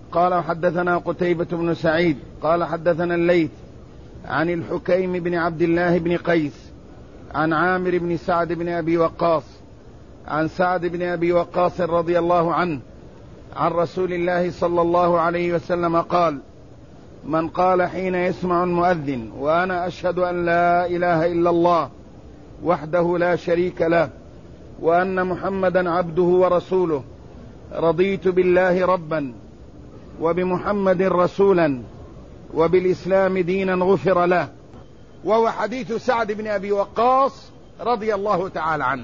قال حدثنا قتيبة بن سعيد قال حدثنا الليث عن الحكيم بن عبد الله بن قيس عن عامر بن سعد بن أبي وقاص عن سعد بن أبي وقاص رضي الله عنه عن رسول الله صلى الله عليه وسلم قال: من قال حين يسمع المؤذن وأنا أشهد أن لا إله إلا الله وحده لا شريك له وأن محمدا عبده ورسوله رضيت بالله ربا وبمحمد رسولا وبالإسلام دينا غفر له. وهو حديث سعد بن أبي وقاص رضي الله تعالى عنه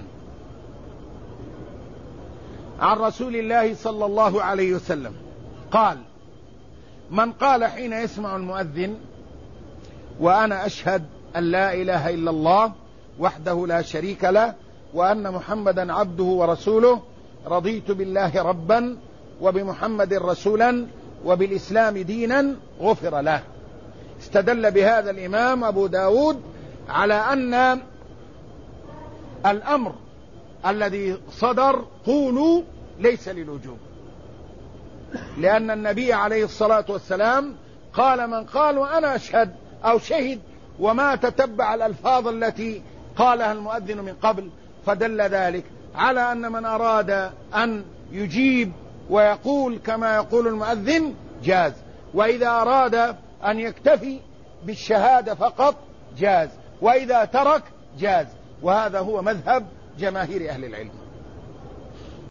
عن رسول الله صلى الله عليه وسلم قال: من قال حين يسمع المؤذن وأنا أشهد أن لا إله إلا الله وحده لا شريك له وأن محمدا عبده ورسوله رضيت بالله ربا وبمحمد رسولا وبالإسلام دينا غفر له. استدل بهذا الإمام أبو داود على أن الأمر الذي صدر قولوا ليس للوجوب، لأن النبي عليه الصلاة والسلام قال: من قال وأنا أشهد أو شهد، وما تتبع الألفاظ التي قالها المؤذن من قبل، فدل ذلك على أن من أراد أن يجيب ويقول كما يقول المؤذن جاز، وإذا أراد أن يكتفي بالشهادة فقط جاز، وإذا ترك جاز. وهذا هو مذهب جماهير أهل العلم.